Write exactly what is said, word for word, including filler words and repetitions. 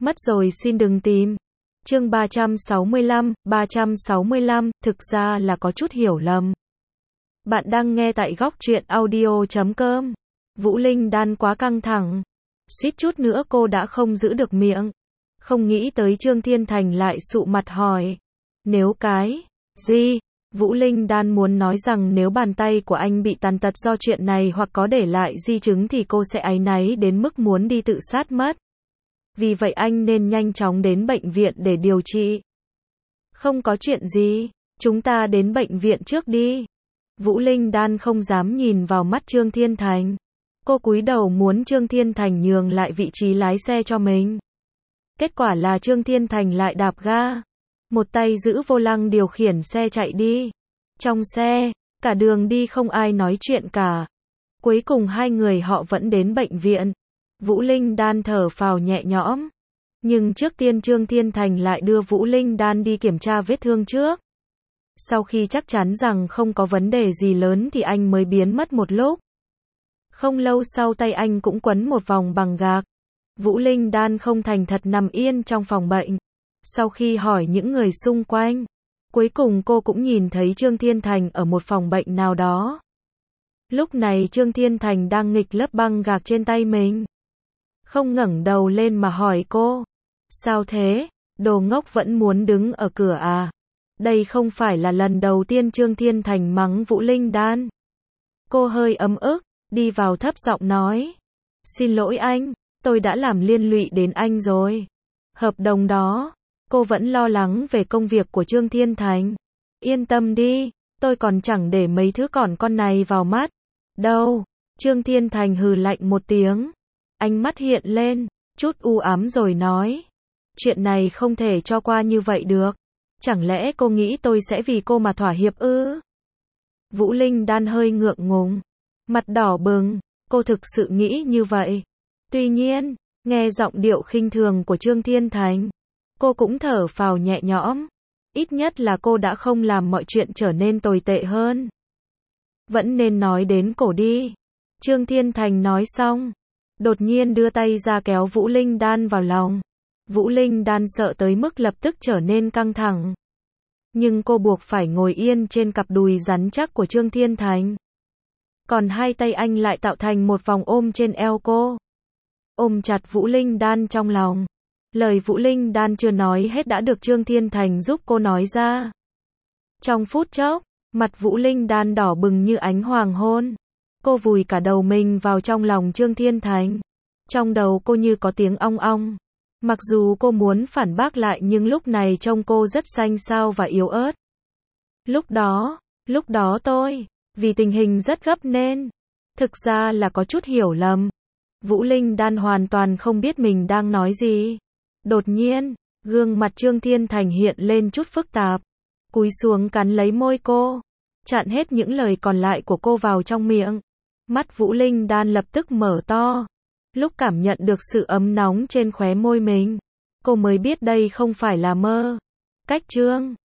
Mất rồi xin đừng tìm. Chương ba trăm sáu mươi lăm, ba trăm sáu mươi lăm, thực ra là có chút hiểu lầm. Bạn đang nghe tại góc truyện audio chấm com. Vũ Linh Đan quá căng thẳng. Suýt chút nữa cô đã không giữ được miệng. Không nghĩ tới Trương Thiên Thành lại sụ mặt hỏi. Nếu cái gì? Vũ Linh Đan muốn nói rằng nếu bàn tay của anh bị tàn tật do chuyện này hoặc có để lại di chứng thì cô sẽ áy náy đến mức muốn đi tự sát mất. Vì vậy anh nên nhanh chóng đến bệnh viện để điều trị. Không có chuyện gì, chúng ta đến bệnh viện trước đi. Vũ Linh Đan không dám nhìn vào mắt Trương Thiên Thành. Cô cúi đầu muốn Trương Thiên Thành nhường lại vị trí lái xe cho mình. Kết quả là Trương Thiên Thành lại đạp ga. Một tay giữ vô lăng điều khiển xe chạy đi. Trong xe, cả đường đi không ai nói chuyện cả. Cuối cùng hai người họ vẫn đến bệnh viện. Vũ Linh Đan thở phào nhẹ nhõm. Nhưng trước tiên Trương Thiên Thành lại đưa Vũ Linh Đan đi kiểm tra vết thương trước. Sau khi chắc chắn rằng không có vấn đề gì lớn thì anh mới biến mất một lúc. Không lâu sau tay anh cũng quấn một vòng bằng gạc. Vũ Linh Đan không thành thật nằm yên trong phòng bệnh. Sau khi hỏi những người xung quanh, cuối cùng cô cũng nhìn thấy Trương Thiên Thành ở một phòng bệnh nào đó. Lúc này Trương Thiên Thành đang nghịch lớp băng gạc trên tay mình. Không ngẩng đầu lên mà hỏi cô. Sao thế? Đồ ngốc vẫn muốn đứng ở cửa à? Đây không phải là lần đầu tiên Trương Thiên Thành mắng Vũ Linh Đan. Cô hơi ấm ức, đi vào thấp giọng nói. Xin lỗi anh, tôi đã làm liên lụy đến anh rồi. Hợp đồng đó, cô vẫn lo lắng về công việc của Trương Thiên Thành. Yên tâm đi, tôi còn chẳng để mấy thứ còn con này vào mắt. Đâu? Trương Thiên Thành hừ lạnh một tiếng. Ánh mắt hiện lên, chút u ám rồi nói. Chuyện này không thể cho qua như vậy được. Chẳng lẽ cô nghĩ tôi sẽ vì cô mà thỏa hiệp ư? Vũ Linh Đan hơi ngượng ngùng. Mặt đỏ bừng, cô thực sự nghĩ như vậy. Tuy nhiên, nghe giọng điệu khinh thường của Trương Thiên Thành, cô cũng thở phào nhẹ nhõm. Ít nhất là cô đã không làm mọi chuyện trở nên tồi tệ hơn. Vẫn nên nói đến cổ đi. Trương Thiên Thành nói xong, đột nhiên đưa tay ra kéo Vũ Linh Đan vào lòng. Vũ Linh Đan sợ tới mức lập tức trở nên căng thẳng. Nhưng cô buộc phải ngồi yên trên cặp đùi rắn chắc của Trương Thiên Thành. Còn hai tay anh lại tạo thành một vòng ôm trên eo cô. Ôm chặt Vũ Linh Đan trong lòng. Lời Vũ Linh Đan chưa nói hết đã được Trương Thiên Thành giúp cô nói ra. Trong phút chốc, mặt Vũ Linh Đan đỏ bừng như ánh hoàng hôn. Cô vùi cả đầu mình vào trong lòng Trương Thiên Thành. Trong đầu cô như có tiếng ong ong. Mặc dù cô muốn phản bác lại nhưng lúc này trông cô rất xanh xao và yếu ớt. Lúc đó, lúc đó tôi, vì tình hình rất gấp nên, thực ra là có chút hiểu lầm. Vũ Linh Đan hoàn toàn không biết mình đang nói gì. Đột nhiên, gương mặt Trương Thiên Thành hiện lên chút phức tạp. Cúi xuống cắn lấy môi cô, chặn hết những lời còn lại của cô vào trong miệng. Mắt Vũ Linh Đan lập tức mở to. Lúc cảm nhận được sự ấm nóng trên khóe môi mình, cô mới biết đây không phải là mơ. Cách Trương